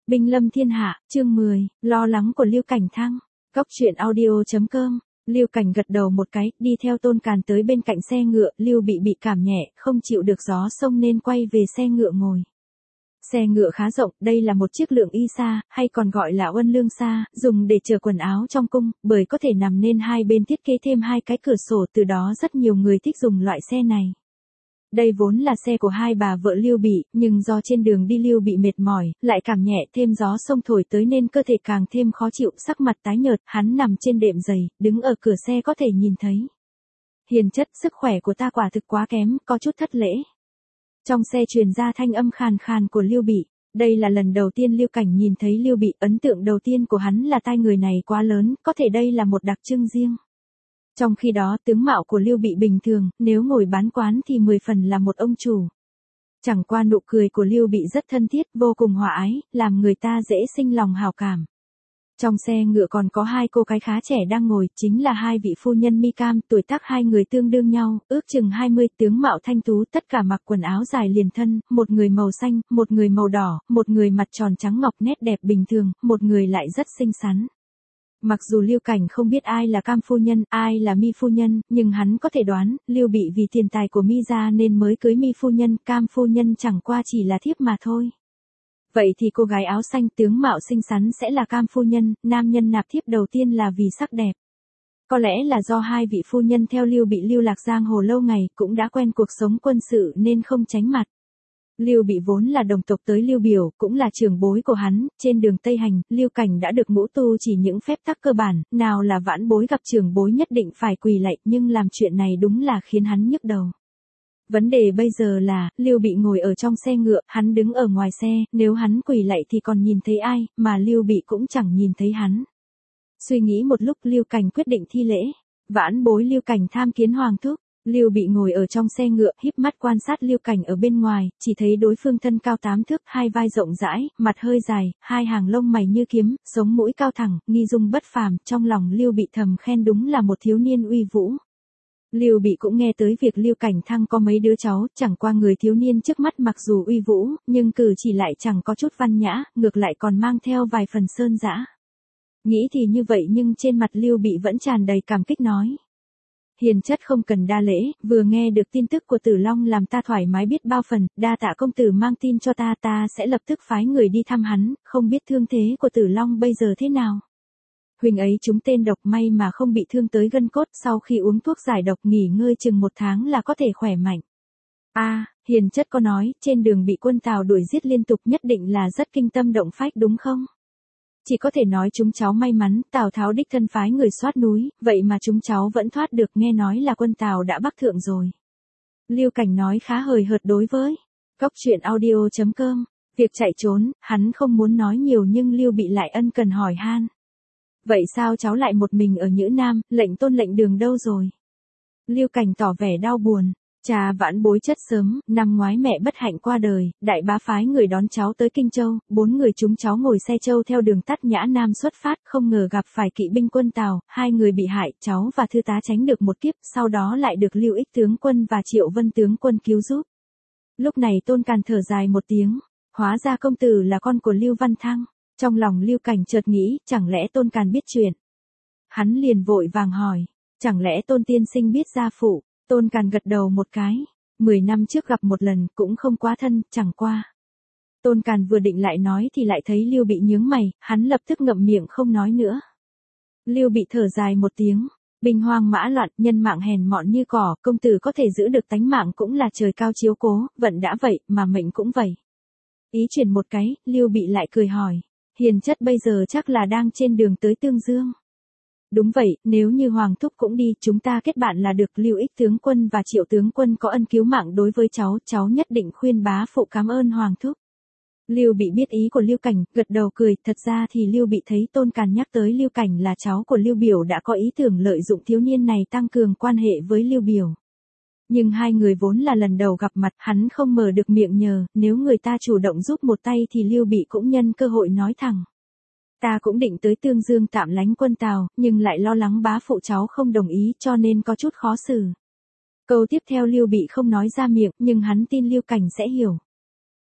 Binh lâm thiên hạ, chương 10, lo lắng của Lưu Cảnh Thăng. Cóc truyện audio.com. Lưu Cảnh gật đầu một cái, đi theo Tôn Càn tới bên cạnh xe ngựa, Lưu bị cảm nhẹ, không chịu được gió sông nên quay về xe ngựa ngồi. Xe ngựa khá rộng, đây là một chiếc lượng y sa, hay còn gọi là uân lương sa, dùng để chở quần áo trong cung, bởi có thể nằm nên hai bên thiết kế thêm hai cái cửa sổ, từ đó rất nhiều người thích dùng loại xe này. Đây vốn là xe của hai bà vợ Lưu Bị, nhưng do trên đường đi Lưu Bị mệt mỏi, lại cảm nhẹ thêm gió sông thổi tới nên cơ thể càng thêm khó chịu, sắc mặt tái nhợt, hắn nằm trên đệm giày, đứng ở cửa xe có thể nhìn thấy. Hiền chất, sức khỏe của ta quả thực quá kém, có chút thất lễ. Trong xe truyền ra thanh âm khàn khàn của Lưu Bị. Đây là lần đầu tiên Lưu Cảnh nhìn thấy Lưu Bị, ấn tượng đầu tiên của hắn là tai người này quá lớn, có thể đây là một đặc trưng riêng. Trong khi đó tướng mạo của Lưu Bị bình thường, nếu ngồi bán quán thì 10 phần là một ông chủ. Chẳng qua nụ cười của Lưu Bị rất thân thiết, vô cùng hòa ái, làm người ta dễ sinh lòng hảo cảm. Trong xe ngựa còn có hai cô gái khá trẻ đang ngồi, chính là hai vị phu nhân Mi Cam, tuổi tác hai người tương đương nhau, ước chừng 20, tướng mạo thanh tú, tất cả mặc quần áo dài liền thân, một người màu xanh, một người màu đỏ, một người mặt tròn trắng ngọc nét đẹp bình thường, một người lại rất xinh xắn. Mặc dù Lưu Cảnh không biết ai là Cam phu nhân, ai là Mi phu nhân, nhưng hắn có thể đoán, Lưu Bị vì tiền tài của Mi gia nên mới cưới Mi phu nhân, Cam phu nhân chẳng qua chỉ là thiếp mà thôi. Vậy thì cô gái áo xanh tướng mạo xinh xắn sẽ là Cam phu nhân, nam nhân nạp thiếp đầu tiên là vì sắc đẹp. Có lẽ là do hai vị phu nhân theo Lưu Bị lưu lạc giang hồ lâu ngày, cũng đã quen cuộc sống quân sự nên không tránh mặt. Lưu Bị vốn là đồng tộc tới Lưu Biểu, cũng là trưởng bối của hắn, trên đường Tây Hành, Lưu Cảnh đã được ngũ tu chỉ những phép tắc cơ bản, nào là vãn bối gặp trưởng bối nhất định phải quỳ lạy, nhưng làm chuyện này đúng là khiến hắn nhức đầu. Vấn đề bây giờ là, Lưu Bị ngồi ở trong xe ngựa, hắn đứng ở ngoài xe, nếu hắn quỳ lạy thì còn nhìn thấy ai, mà Lưu Bị cũng chẳng nhìn thấy hắn. Suy nghĩ một lúc Lưu Cảnh quyết định thi lễ. Vãn bối Lưu Cảnh tham kiến hoàng thúc. Lưu Bị ngồi ở trong xe ngựa, híp mắt quan sát Lưu Cảnh ở bên ngoài, chỉ thấy đối phương thân cao 8 thước, hai vai rộng rãi, mặt hơi dài, hai hàng lông mày như kiếm, sống mũi cao thẳng, nghi dung bất phàm, trong lòng Lưu Bị thầm khen đúng là một thiếu niên uy vũ. Lưu Bị cũng nghe tới việc Lưu Cảnh Thăng có mấy đứa cháu, chẳng qua người thiếu niên trước mắt mặc dù uy vũ, nhưng cử chỉ lại chẳng có chút văn nhã, ngược lại còn mang theo vài phần sơn dã. Nghĩ thì như vậy nhưng trên mặt Lưu Bị vẫn tràn đầy cảm kích nói. Hiền chất không cần đa lễ, vừa nghe được tin tức của Tử Long làm ta thoải mái biết bao phần, đa tạ công tử mang tin cho ta, ta sẽ lập tức phái người đi thăm hắn, không biết thương thế của Tử Long bây giờ thế nào. Huynh ấy trúng tên độc, may mà không bị thương tới gân cốt, sau khi uống thuốc giải độc nghỉ ngơi chừng 1 tháng là có thể khỏe mạnh. Hiền chất có nói, trên đường bị quân Tào đuổi giết liên tục nhất định là rất kinh tâm động phách đúng không? Chỉ có thể nói chúng cháu may mắn, Tào Tháo đích thân phái người soát núi, vậy mà chúng cháu vẫn thoát được, nghe nói là quân Tào đã bắc thượng rồi. Lưu Cảnh nói khá hời hợt đối với Cóc truyện audio.com. Việc chạy trốn, hắn không muốn nói nhiều nhưng Lưu Bị lại ân cần hỏi han. Vậy sao cháu lại một mình ở Nhữ Nam, lệnh tôn lệnh đường đâu rồi? Lưu Cảnh tỏ vẻ đau buồn. Cha vãn bối chết sớm, năm ngoái mẹ bất hạnh qua đời, đại bá phái người đón cháu tới Kinh Châu, 4 người chúng cháu ngồi xe châu theo đường tắt Nhã Nam xuất phát, không ngờ gặp phải kỵ binh quân Tào, 2 người bị hại, cháu và thư tá tránh được một kiếp, sau đó lại được Lưu Ích tướng quân và Triệu Vân tướng quân cứu giúp. Lúc này Tôn Càn thở dài một tiếng, hóa ra công tử là con của Lưu Văn Thăng. Trong lòng Lưu Cảnh chợt nghĩ, chẳng lẽ Tôn Càn biết chuyện? Hắn liền vội vàng hỏi, chẳng lẽ Tôn tiên sinh biết gia phụ? Tôn Càn gật đầu một cái, 10 năm trước gặp một lần, cũng không quá thân, chẳng qua. Tôn Càn vừa định lại nói thì lại thấy Lưu Bị nhướng mày, hắn lập tức ngậm miệng không nói nữa. Lưu Bị thở dài một tiếng, binh hoang mã loạn, nhân mạng hèn mọn như cỏ, công tử có thể giữ được tánh mạng cũng là trời cao chiếu cố, vận đã vậy, mà mệnh cũng vậy. Ý chuyển một cái, Lưu Bị lại cười hỏi, hiền chất bây giờ chắc là đang trên đường tới Tương Dương. Đúng vậy, nếu như Hoàng thúc cũng đi, chúng ta kết bạn là được. Lưu Ích tướng quân và Triệu tướng quân có ân cứu mạng đối với cháu nhất định khuyên bá phụ cảm ơn Hoàng thúc. Lưu Bị biết ý của Lưu Cảnh, gật đầu cười, thật ra thì Lưu Bị thấy Tôn Càn nhắc tới Lưu Cảnh là cháu của Lưu Biểu đã có ý tưởng lợi dụng thiếu niên này tăng cường quan hệ với Lưu Biểu. Nhưng hai người vốn là lần đầu gặp mặt, hắn không mở được miệng nhờ, nếu người ta chủ động giúp một tay thì Lưu Bị cũng nhân cơ hội nói thẳng. Ta cũng định tới Tương Dương tạm lánh quân Tào, nhưng lại lo lắng bá phụ cháu không đồng ý cho nên có chút khó xử. Câu tiếp theo Lưu Bị không nói ra miệng, nhưng hắn tin Lưu Cảnh sẽ hiểu.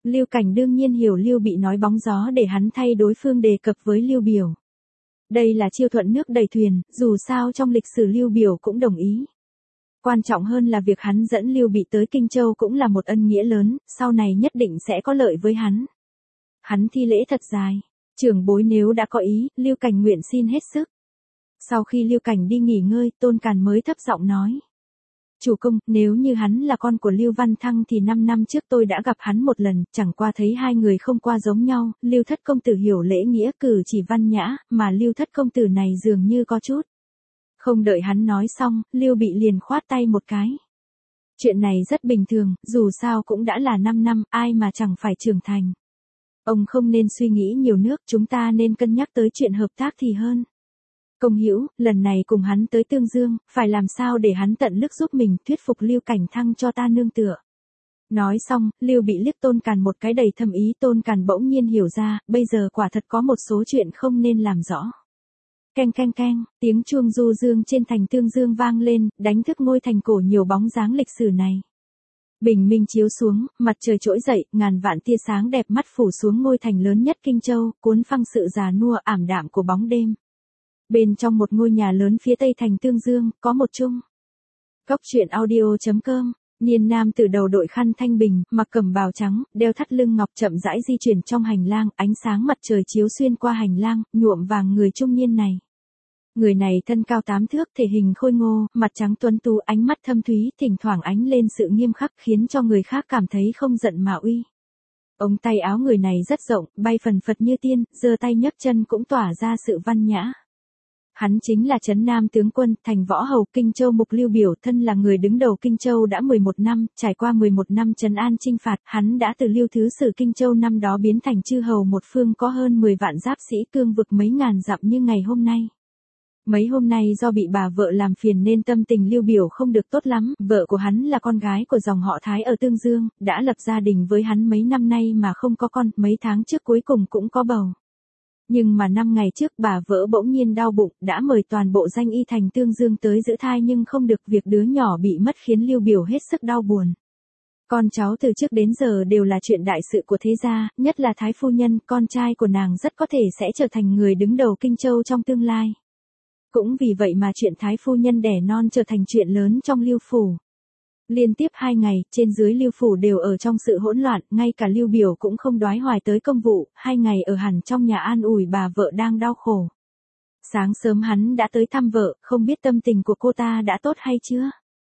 Lưu Cảnh đương nhiên hiểu Lưu Bị nói bóng gió để hắn thay đối phương đề cập với Lưu Biểu. Đây là chiêu thuận nước đẩy thuyền, dù sao trong lịch sử Lưu Biểu cũng đồng ý. Quan trọng hơn là việc hắn dẫn Lưu Bị tới Kinh Châu cũng là một ân nghĩa lớn, sau này nhất định sẽ có lợi với hắn. Hắn thi lễ thật dài. Trưởng bối nếu đã có ý, Lưu Cảnh nguyện xin hết sức. Sau khi Lưu Cảnh đi nghỉ ngơi, Tôn Càn mới thấp giọng nói. Chủ công, nếu như hắn là con của Lưu Văn Thăng thì 5 năm trước tôi đã gặp hắn một lần, chẳng qua thấy hai người không qua giống nhau, Lưu Thất công tử hiểu lễ nghĩa cử chỉ văn nhã, mà Lưu Thất công tử này dường như có chút. Không đợi hắn nói xong, Lưu Bị liền khoát tay một cái. Chuyện này rất bình thường, dù sao cũng đã là 5 năm, ai mà chẳng phải trưởng thành. Ông không nên suy nghĩ nhiều nước, chúng ta nên cân nhắc tới chuyện hợp tác thì hơn. Công Hữu, lần này cùng hắn tới Tương Dương, phải làm sao để hắn tận lực giúp mình thuyết phục Lưu Cảnh Thăng cho ta nương tựa. Nói xong, Lưu Bị liếc Tôn Càn một cái đầy thâm ý. Tôn Càn bỗng nhiên hiểu ra, bây giờ quả thật có một số chuyện không nên làm rõ. Keng keng keng, tiếng chuông du dương trên thành Tương Dương vang lên, đánh thức ngôi thành cổ nhiều bóng dáng lịch sử này. Bình minh chiếu xuống, mặt trời trỗi dậy, ngàn vạn tia sáng đẹp mắt phủ xuống ngôi thành lớn nhất Kinh Châu, cuốn phăng sự già nua ảm đạm của bóng đêm. Bên trong một ngôi nhà lớn phía tây thành Tương Dương, có một chung. Cốc truyện audio.com, niên nam từ đầu đội khăn thanh bình, mặc cẩm bào trắng, đeo thắt lưng ngọc chậm rãi di chuyển trong hành lang, ánh sáng mặt trời chiếu xuyên qua hành lang, nhuộm vàng người trung niên này. Người này thân cao 8 thước, thể hình khôi ngô, mặt trắng tuấn tú, ánh mắt thâm thúy, thỉnh thoảng ánh lên sự nghiêm khắc khiến cho người khác cảm thấy không giận mà uy. Ống tay áo người này rất rộng, bay phần phật như tiên, giơ tay nhấc chân cũng tỏa ra sự văn nhã. Hắn chính là Trấn Nam tướng quân, thành võ hầu Kinh Châu Mục Lưu Biểu, thân là người đứng đầu Kinh Châu đã 11 năm, trải qua 11 năm trấn an chinh phạt, hắn đã từ Lưu thứ sử Kinh Châu năm đó biến thành chư hầu một phương có hơn 10 vạn giáp sĩ cương vực mấy ngàn dặm như ngày hôm nay. Mấy hôm nay do bị bà vợ làm phiền nên tâm tình Lưu Biểu không được tốt lắm, vợ của hắn là con gái của dòng họ Thái ở Tương Dương, đã lập gia đình với hắn mấy năm nay mà không có con, mấy tháng trước cuối cùng cũng có bầu. Nhưng mà 5 ngày trước bà vợ bỗng nhiên đau bụng, đã mời toàn bộ danh y thành Tương Dương tới giữ thai nhưng không được, việc đứa nhỏ bị mất khiến Lưu Biểu hết sức đau buồn. Con cháu từ trước đến giờ đều là chuyện đại sự của thế gia, nhất là Thái phu nhân, con trai của nàng rất có thể sẽ trở thành người đứng đầu Kinh Châu trong tương lai. Cũng vì vậy mà chuyện Thái phu nhân đẻ non trở thành chuyện lớn trong Lưu phủ. Liên tiếp 2 ngày, trên dưới Lưu phủ đều ở trong sự hỗn loạn, ngay cả Lưu Biểu cũng không đoái hoài tới công vụ, 2 ngày ở hẳn trong nhà an ủi bà vợ đang đau khổ. Sáng sớm hắn đã tới thăm vợ, không biết tâm tình của cô ta đã tốt hay chưa.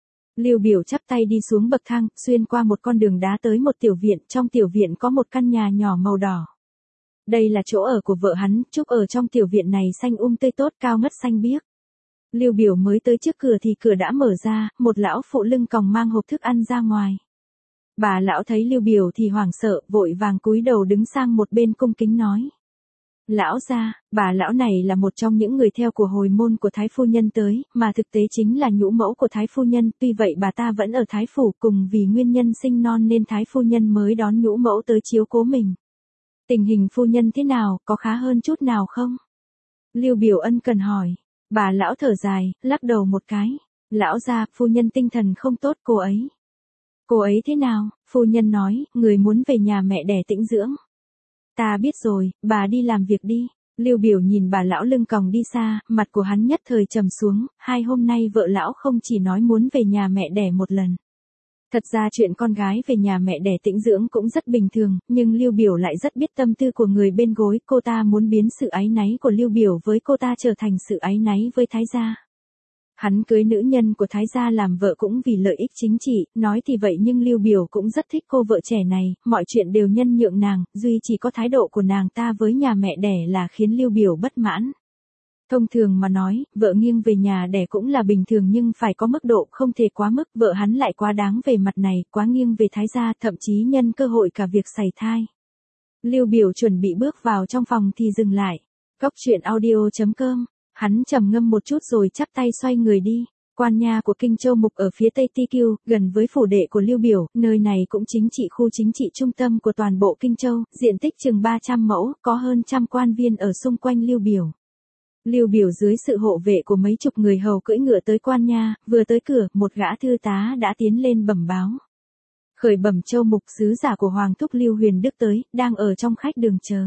Lưu Biểu chắp tay đi xuống bậc thang, xuyên qua một con đường đá tới một tiểu viện, trong tiểu viện có một căn nhà nhỏ màu đỏ. Đây là chỗ ở của vợ hắn, Trúc ở trong tiểu viện này xanh tươi tốt, cao ngất xanh biếc. Lưu Biểu mới tới trước cửa thì cửa đã mở ra, một lão phụ lưng còng mang hộp thức ăn ra ngoài. Bà lão thấy Lưu Biểu thì hoảng sợ, vội vàng cúi đầu đứng sang một bên cung kính nói. Lão gia, bà lão này là một trong những người theo của hồi môn của Thái phu nhân tới, mà thực tế chính là nhũ mẫu của Thái phu nhân, tuy vậy bà ta vẫn ở Thái phủ, cùng vì nguyên nhân sinh non nên Thái phu nhân mới đón nhũ mẫu tới chiếu cố mình. Tình hình phu nhân thế nào, có khá hơn chút nào không? Lưu Biểu ân cần hỏi. Bà lão thở dài, lắc đầu một cái. Lão gia, phu nhân tinh thần không tốt cô ấy. Cô ấy thế nào? Phu nhân nói, người muốn về nhà mẹ đẻ tĩnh dưỡng. Ta biết rồi, bà đi làm việc đi. Lưu Biểu nhìn bà lão lưng còng đi xa, mặt của hắn nhất thời trầm xuống, 2 hôm nay vợ lão không chỉ nói muốn về nhà mẹ đẻ một lần. Thật ra chuyện con gái về nhà mẹ đẻ tĩnh dưỡng cũng rất bình thường, nhưng Lưu Biểu lại rất biết tâm tư của người bên gối, cô ta muốn biến sự áy náy của Lưu Biểu với cô ta trở thành sự áy náy với Thái gia. Hắn cưới nữ nhân của Thái gia làm vợ cũng vì lợi ích chính trị, nói thì vậy nhưng Lưu Biểu cũng rất thích cô vợ trẻ này, mọi chuyện đều nhân nhượng nàng, duy chỉ có thái độ của nàng ta với nhà mẹ đẻ là khiến Lưu Biểu bất mãn. Thông thường mà nói, vợ nghiêng về nhà đẻ cũng là bình thường nhưng phải có mức độ, không thể quá mức, vợ hắn lại quá đáng về mặt này, quá nghiêng về Thái gia, thậm chí nhân cơ hội cả việc sảy thai. Lưu Biểu chuẩn bị bước vào trong phòng thì dừng lại. Cốc truyện audio.com, hắn trầm ngâm một chút rồi chắp tay xoay người đi. Quan nhà của Kinh Châu Mục ở phía tây Ti Kiêu, gần với phủ đệ của Lưu Biểu, nơi này cũng chính trị khu chính trị trung tâm của toàn bộ Kinh Châu, diện tích chừng 300 mẫu, có hơn 100 quan viên ở xung quanh Lưu Biểu. Lưu Biểu dưới sự hộ vệ của mấy chục người hầu cưỡi ngựa tới quan nha, vừa tới cửa, một gã thư tá đã tiến lên bẩm báo. Khởi bẩm Châu Mục, sứ giả của Hoàng thúc Lưu Huyền Đức tới, đang ở trong khách đường chờ.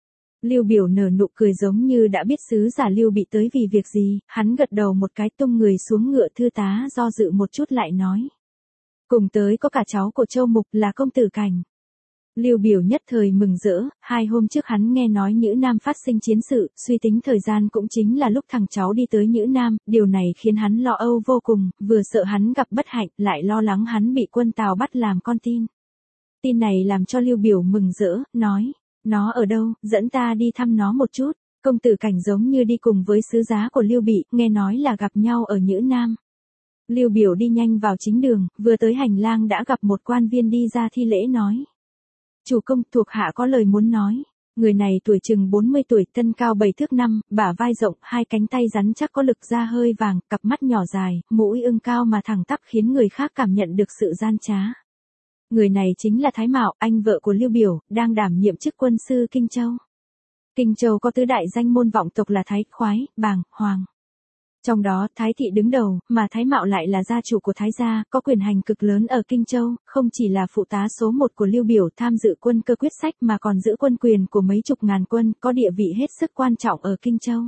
Lưu Biểu nở nụ cười giống như đã biết sứ giả Lưu bị tới vì việc gì, hắn gật đầu một cái tung người xuống ngựa, thư tá do dự một chút lại nói. Cùng tới có cả cháu của Châu Mục là công tử Cảnh. Lưu Biểu nhất thời mừng rỡ, 2 hôm trước hắn nghe nói Nhữ Nam phát sinh chiến sự, suy tính thời gian cũng chính là lúc thằng cháu đi tới Nhữ Nam, điều này khiến hắn lo âu vô cùng, vừa sợ hắn gặp bất hạnh, lại lo lắng hắn bị quân Tào bắt làm con tin. Tin này làm cho Lưu Biểu mừng rỡ, nói, nó ở đâu, dẫn ta đi thăm nó một chút. Công tử Cảnh giống như đi cùng với sứ giá của Lưu Bị, nghe nói là gặp nhau ở Nhữ Nam. Lưu Biểu đi nhanh vào chính đường, vừa tới hành lang đã gặp một quan viên đi ra thi lễ nói. Chủ công, thuộc hạ có lời muốn nói. Người này tuổi chừng 40 tuổi, thân cao 7 thước 5, bả vai rộng, 2 cánh tay rắn chắc có lực, da hơi vàng, cặp mắt nhỏ dài, mũi ưng cao mà thẳng tắp khiến người khác cảm nhận được sự gian trá. Người này chính là Thái Mạo, anh vợ của Lưu Biểu, đang đảm nhiệm chức quân sư Kinh Châu. Kinh Châu có tứ đại danh môn vọng tộc là Thái, Khoái, Bàng, Hoàng. Trong đó, Thái thị đứng đầu, mà Thái Mạo lại là gia chủ của Thái gia, có quyền hành cực lớn ở Kinh Châu, không chỉ là phụ tá số 1 của Lưu Biểu tham dự quân cơ quyết sách mà còn giữ quân quyền của mấy chục ngàn quân, có địa vị hết sức quan trọng ở Kinh Châu.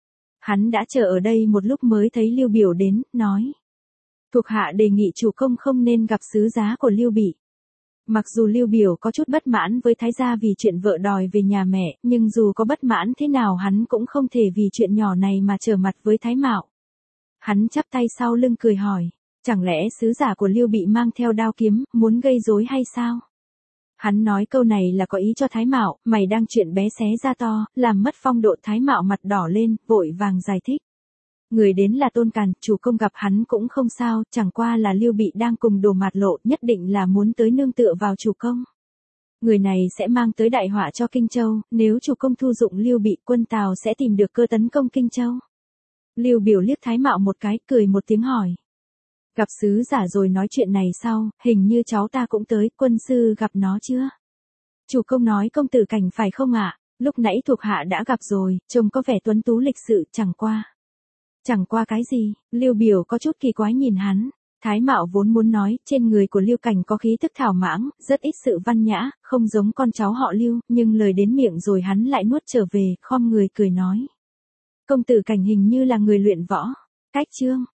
Hắn đã chờ ở đây một lúc mới thấy Lưu Biểu đến, nói. Thuộc hạ đề nghị chủ công không nên gặp sứ giá của Lưu Bị. Mặc dù Lưu Biểu có chút bất mãn với Thái gia vì chuyện vợ đòi về nhà mẹ, nhưng dù có bất mãn thế nào hắn cũng không thể vì chuyện nhỏ này mà trở mặt với Thái Mạo. Hắn chắp tay sau lưng cười hỏi, chẳng lẽ sứ giả của Lưu Bị mang theo đao kiếm, muốn gây rối hay sao? Hắn nói câu này là có ý cho Thái Mạo, mày đang chuyện bé xé ra to, làm mất phong độ. Thái Mạo mặt đỏ lên, vội vàng giải thích. Người đến là Tôn Càn, chủ công gặp hắn cũng không sao, chẳng qua là Lưu Bị đang cùng Đồ Mạt Lộ, nhất định là muốn tới nương tựa vào chủ công. Người này sẽ mang tới đại họa cho Kinh Châu, nếu chủ công thu dụng Lưu Bị, quân Tào sẽ tìm được cơ tấn công Kinh Châu. Lưu Biểu liếc Thái Mạo một cái, cười một tiếng hỏi. Gặp sứ giả rồi nói chuyện này sau, hình như cháu ta cũng tới, quân sư gặp nó chưa? Chủ công nói công tử Cảnh phải không ạ? Lúc nãy thuộc hạ đã gặp rồi, trông có vẻ tuấn tú lịch sự, chẳng qua. Chẳng qua cái gì? Lưu Biểu có chút kỳ quái nhìn hắn. Thái Mạo vốn muốn nói, trên người của Lưu Cảnh có khí tức thảo mãng, rất ít sự văn nhã, không giống con cháu họ Lưu, nhưng lời đến miệng rồi hắn lại nuốt trở về, khom người cười nói. Công tử Cảnh hình như là người luyện võ. Cách chương